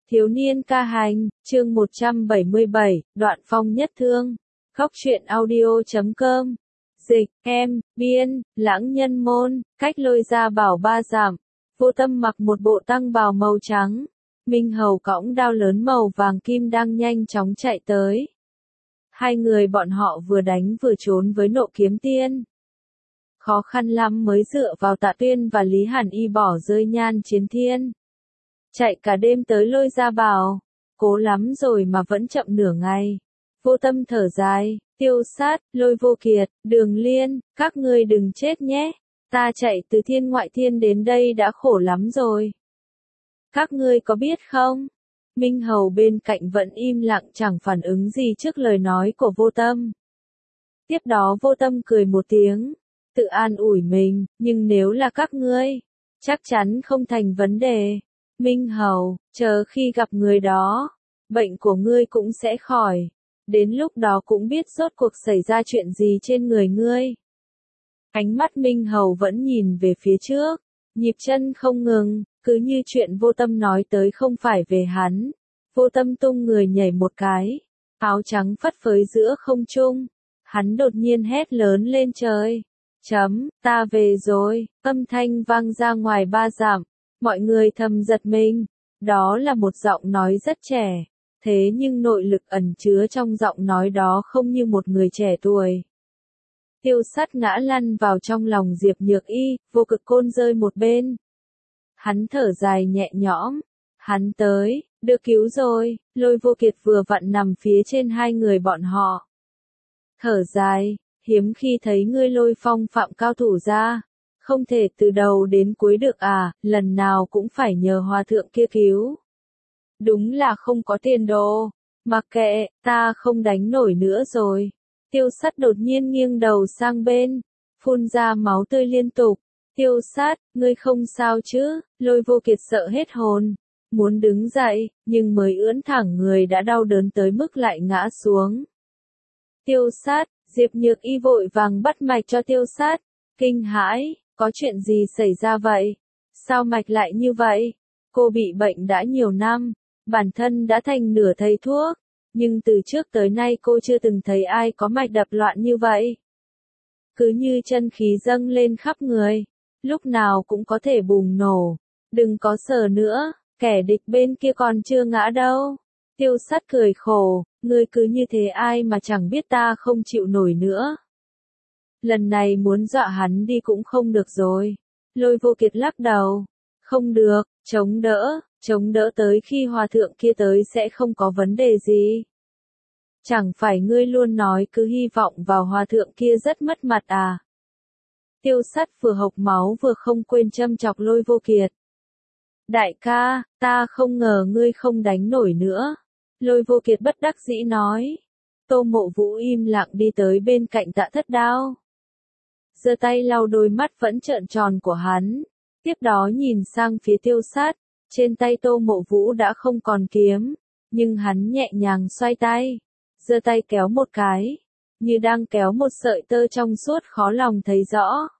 Thiếu niên ca hành, chương 177, đoạn phong nhất thương. Góc truyện audio.com. Dịch, em, biên, lãng nhân môn, cách Lôi Gia Bảo 3 dặm. Vô Tâm mặc một bộ tăng bào màu trắng. Minh Hầu cõng đao lớn màu vàng kim đang nhanh chóng chạy tới. Hai người bọn họ vừa đánh vừa trốn với Nộ Kiếm Tiên. Khó khăn lắm mới dựa vào Tạ Tuyên và Lý Hàn Y bỏ rơi Nhan Chiến Thiên. Chạy cả đêm tới Lôi Gia Bảo, cố lắm rồi mà vẫn chậm nửa ngày. Vô Tâm thở dài, Tiêu Sát, Lôi Vô Kiệt, Đường Liên, các ngươi đừng chết nhé. Ta chạy từ thiên ngoại thiên đến đây đã khổ lắm rồi. Các ngươi có biết không? Minh Hầu bên cạnh vẫn im lặng chẳng phản ứng gì trước lời nói của Vô Tâm. Tiếp đó Vô Tâm cười một tiếng, tự an ủi mình, nhưng nếu là các ngươi, chắc chắn không thành vấn đề. Minh Hầu, chờ khi gặp người đó, bệnh của ngươi cũng sẽ khỏi. Đến lúc đó cũng biết rốt cuộc xảy ra chuyện gì trên người ngươi. Ánh mắt Minh Hầu vẫn nhìn về phía trước, nhịp chân không ngừng, cứ như chuyện Vô Tâm nói tới không phải về hắn. Vô Tâm tung người nhảy một cái, áo trắng phất phới giữa không trung. Hắn đột nhiên hét lớn lên trời. Ta về rồi, âm thanh vang ra ngoài 3 dặm. Mọi người thầm giật mình, đó là một giọng nói rất trẻ, thế nhưng nội lực ẩn chứa trong giọng nói đó không như một người trẻ tuổi. Tiêu Sát ngã lăn vào trong lòng Diệp Nhược Y, Vô Cực Côn rơi một bên. Hắn thở dài nhẹ nhõm, hắn tới, được cứu rồi, Lôi Vô Kiệt vừa vặn nằm phía trên hai người bọn họ. Thở dài, hiếm khi thấy ngươi Lôi Phong phạm cao thủ ra. Không thể từ đầu đến cuối được à, lần nào cũng phải nhờ hòa thượng kia cứu. Đúng là không có tiền đồ. Mặc kệ, ta không đánh nổi nữa rồi. Tiêu Sát đột nhiên nghiêng đầu sang bên, phun ra máu tươi liên tục. Tiêu Sát, ngươi không sao chứ? Lôi Vô Kiệt sợ hết hồn, muốn đứng dậy, nhưng mới ưỡn thẳng người đã đau đớn tới mức lại ngã xuống. Tiêu Sát, Diệp Nhược Y vội vàng bắt mạch cho Tiêu Sát, kinh hãi. Có chuyện gì xảy ra vậy? Sao mạch lại như vậy? Cô bị bệnh đã nhiều năm, bản thân đã thành nửa thầy thuốc, nhưng từ trước tới nay cô chưa từng thấy ai có mạch đập loạn như vậy. Cứ như chân khí dâng lên khắp người, lúc nào cũng có thể bùng nổ. Đừng có sờ nữa, kẻ địch bên kia còn chưa ngã đâu. Tiêu Sát cười khổ, ngươi cứ như thế ai mà chẳng biết ta không chịu nổi nữa. Lần này muốn dọa hắn đi cũng không được rồi. Lôi Vô Kiệt lắc đầu. Không được, chống đỡ tới khi hòa thượng kia tới sẽ không có vấn đề gì. Chẳng phải ngươi luôn nói cứ hy vọng vào hòa thượng kia rất mất mặt à. Tiêu Sát vừa hộc máu vừa không quên châm chọc Lôi Vô Kiệt. Đại ca, ta không ngờ ngươi không đánh nổi nữa. Lôi Vô Kiệt bất đắc dĩ nói. Tô Mộ Vũ im lặng đi tới bên cạnh Tạ Thất Đao. Giơ tay lau đôi mắt vẫn trợn tròn của hắn, tiếp đó nhìn sang phía Tiêu Sát, trên tay Tô Mộ Vũ đã không còn kiếm, nhưng hắn nhẹ nhàng xoay tay, giơ tay kéo một cái, như đang kéo một sợi tơ trong suốt khó lòng thấy rõ.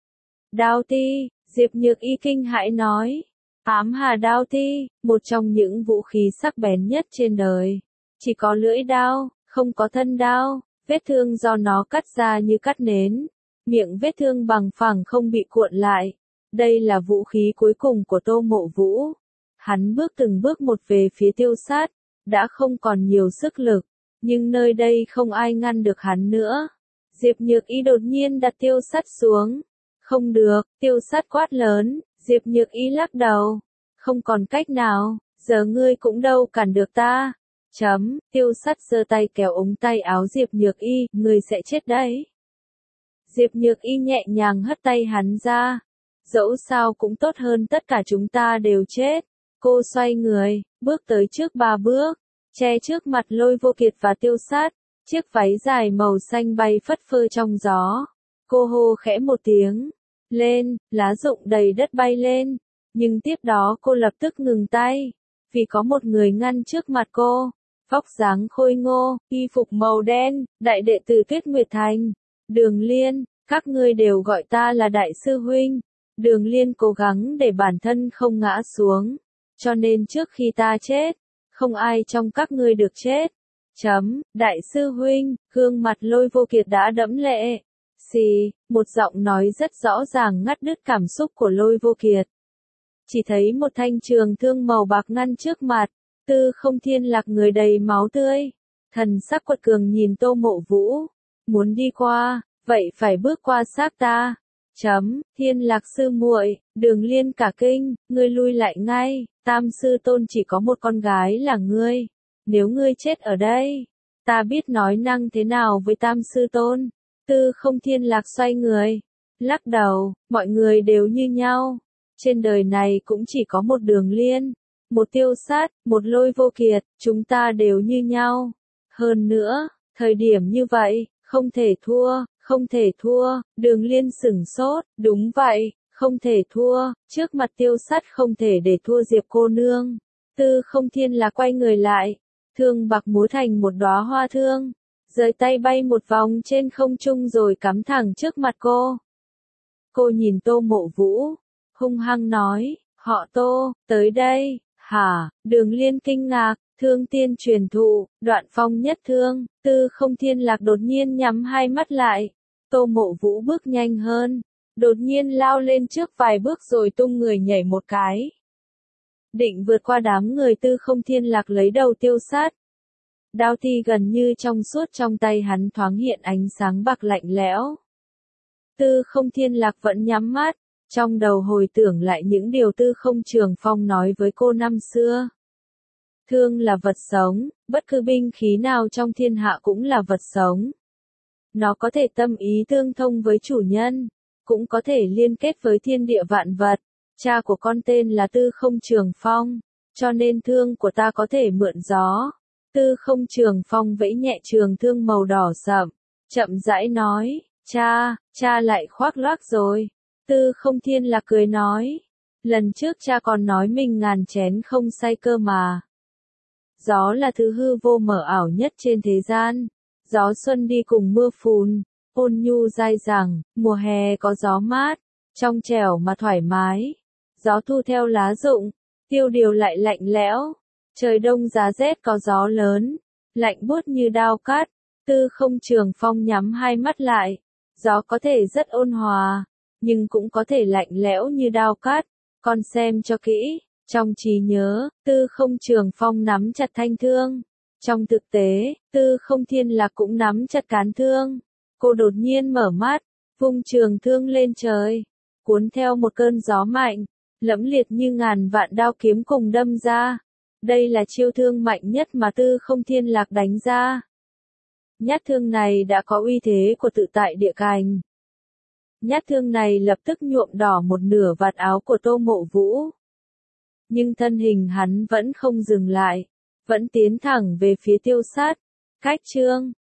Đao ti, Diệp Nhược Y kinh hãi nói, ám hà đao ti, một trong những vũ khí sắc bén nhất trên đời, chỉ có lưỡi đao, không có thân đao, vết thương do nó cắt ra như cắt nến. Miệng vết thương bằng phẳng không bị cuộn lại. Đây là vũ khí cuối cùng của Tô Mộ Vũ. Hắn bước từng bước một về phía Tiêu Sát, đã không còn nhiều sức lực, nhưng nơi đây không ai ngăn được hắn nữa. Diệp Nhược Y đột nhiên đặt Tiêu Sát xuống. Không được, Tiêu Sát quát lớn, Diệp Nhược Y lắc đầu. Không còn cách nào, giờ ngươi cũng đâu cản được ta. Tiêu Sát giơ tay kéo ống tay áo Diệp Nhược Y, ngươi sẽ chết đấy. Diệp Nhược Y nhẹ nhàng hất tay hắn ra. Dẫu sao cũng tốt hơn tất cả chúng ta đều chết. Cô xoay người, bước tới trước 3 bước, che trước mặt Lôi Vô Kiệt và Tiêu Sát. Chiếc váy dài màu xanh bay phất phơ trong gió. Cô hô khẽ một tiếng. Lên, lá rụng đầy đất bay lên. Nhưng tiếp đó cô lập tức ngừng tay. Vì có một người ngăn trước mặt cô. Vóc dáng khôi ngô, y phục màu đen, đại đệ tử Tuyết Nguyệt Thành. Đường Liên, các ngươi đều gọi ta là đại sư huynh. Đường Liên cố gắng để bản thân không ngã xuống. cho nên trước khi ta chết, không ai trong các ngươi được chết. Đại sư huynh, gương mặt Lôi Vô Kiệt đã đẫm lệ. Xì, một giọng nói rất rõ ràng ngắt đứt cảm xúc của Lôi Vô Kiệt. Chỉ thấy một thanh trường thương màu bạc ngăn trước mặt, Tư Không Thiên Lạc người đầy máu tươi. Thần sắc quật cường nhìn Tô Mộ Vũ, muốn đi qua, vậy phải bước qua xác ta. Thiên Lạc sư muội, Đường Liên cả kinh, ngươi lui lại ngay, Tam sư tôn chỉ có một con gái là ngươi. Nếu ngươi chết ở đây, ta biết nói năng thế nào với Tam sư tôn. Tư Không Thiên Lạc xoay người, lắc đầu, mọi người đều như nhau. Trên đời này cũng chỉ có một Đường Liên, một Tiêu Sát, một Lôi Vô Kiệt, chúng ta đều như nhau. Hơn nữa, thời điểm như vậy, không thể thua, không thể thua. Đường Liên sửng sốt, đúng vậy, không thể thua, trước mặt Tiêu Sát không thể để thua Diệp cô nương. Tư Không Thiên Lạc quay người lại, thương bạc múa thành một đóa hoa thương, giơ tay bay một vòng trên không trung rồi cắm thẳng trước mặt cô. Cô nhìn Tô Mộ Vũ, hung hăng nói, họ Tô, tới đây. Hả? Đường Liên kinh ngạc, thương tiên truyền thụ, Đoạn Phong nhất thương. Tư Không Thiên Lạc đột nhiên nhắm hai mắt lại. Tô Mộ Vũ bước nhanh hơn, đột nhiên lao lên trước vài bước rồi tung người nhảy một cái. Định vượt qua đám người. Tư Không Thiên Lạc lấy đầu Tiêu Sát. Đao thi gần như trong suốt trong tay hắn thoáng hiện ánh sáng bạc lạnh lẽo. Tư Không Thiên Lạc vẫn nhắm mắt, trong đầu hồi tưởng lại những điều Tư Không Trường Phong nói với cô năm xưa. Thương là vật sống, bất cứ binh khí nào trong thiên hạ cũng là vật sống. Nó có thể tâm ý tương thông với chủ nhân, cũng có thể liên kết với thiên địa vạn vật. Cha của con tên là Tư Không Trường Phong, cho nên thương của ta có thể mượn gió. Tư Không Trường Phong vẫy nhẹ trường thương màu đỏ sậm, chậm rãi nói, cha lại khoác lác rồi. Tư Không Thiên Lạc cười nói, lần trước cha còn nói mình ngàn chén không say cơ mà. Gió là thứ hư vô mờ ảo nhất trên thế gian. Gió xuân đi cùng mưa phùn, ôn nhu dai dẳng, mùa hè có gió mát, trong trẻo mà thoải mái. Gió thu theo lá rụng, tiêu điều lại lạnh lẽo. Trời đông giá rét có gió lớn, lạnh buốt như đao cắt. Tư Không Trường Phong nhắm hai mắt lại. Gió có thể rất ôn hòa, nhưng cũng có thể lạnh lẽo như đao cắt. Con xem cho kỹ. Trong trí nhớ, Tư Không Trường Phong nắm chặt thanh thương. Trong thực tế, Tư Không Thiên Lạc cũng nắm chặt cán thương. Cô đột nhiên mở mắt, vung trường thương lên trời, cuốn theo một cơn gió mạnh, lẫm liệt như ngàn vạn đao kiếm cùng đâm ra. Đây là chiêu thương mạnh nhất mà Tư Không Thiên Lạc đánh ra. Nhát thương này đã có uy thế của tự tại địa cành. Nhát thương này lập tức nhuộm đỏ một nửa vạt áo của Tô Mộ Vũ. Nhưng thân hình hắn vẫn không dừng lại, vẫn tiến thẳng về phía Tiêu Sát. Cách chương